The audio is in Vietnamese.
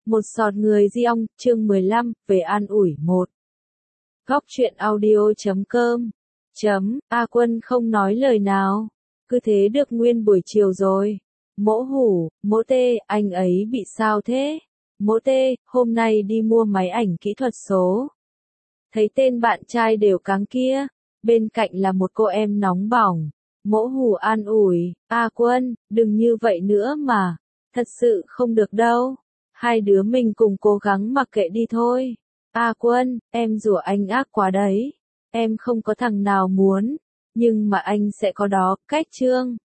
Một sọt người di ong, chương 15, về an ủi một. Góc truyện audio.com. A Quân không nói lời nào. Cứ thế được nguyên buổi chiều rồi. Mỗ Hủ, Mỗ Tê, anh ấy bị sao thế? Mỗ Tê, hôm nay đi mua máy ảnh kỹ thuật số. Thấy tên bạn trai đều cáng kia. Bên cạnh là một cô em nóng bỏng. Mỗ Hủ an ủi, A Quân, đừng như vậy nữa mà. Thật sự không được đâu. Hai đứa mình cùng cố gắng mặc kệ đi thôi. A Quân, em rủa anh ác quá đấy. Em không có thằng nào muốn. Nhưng mà anh sẽ có đó, cách Trương.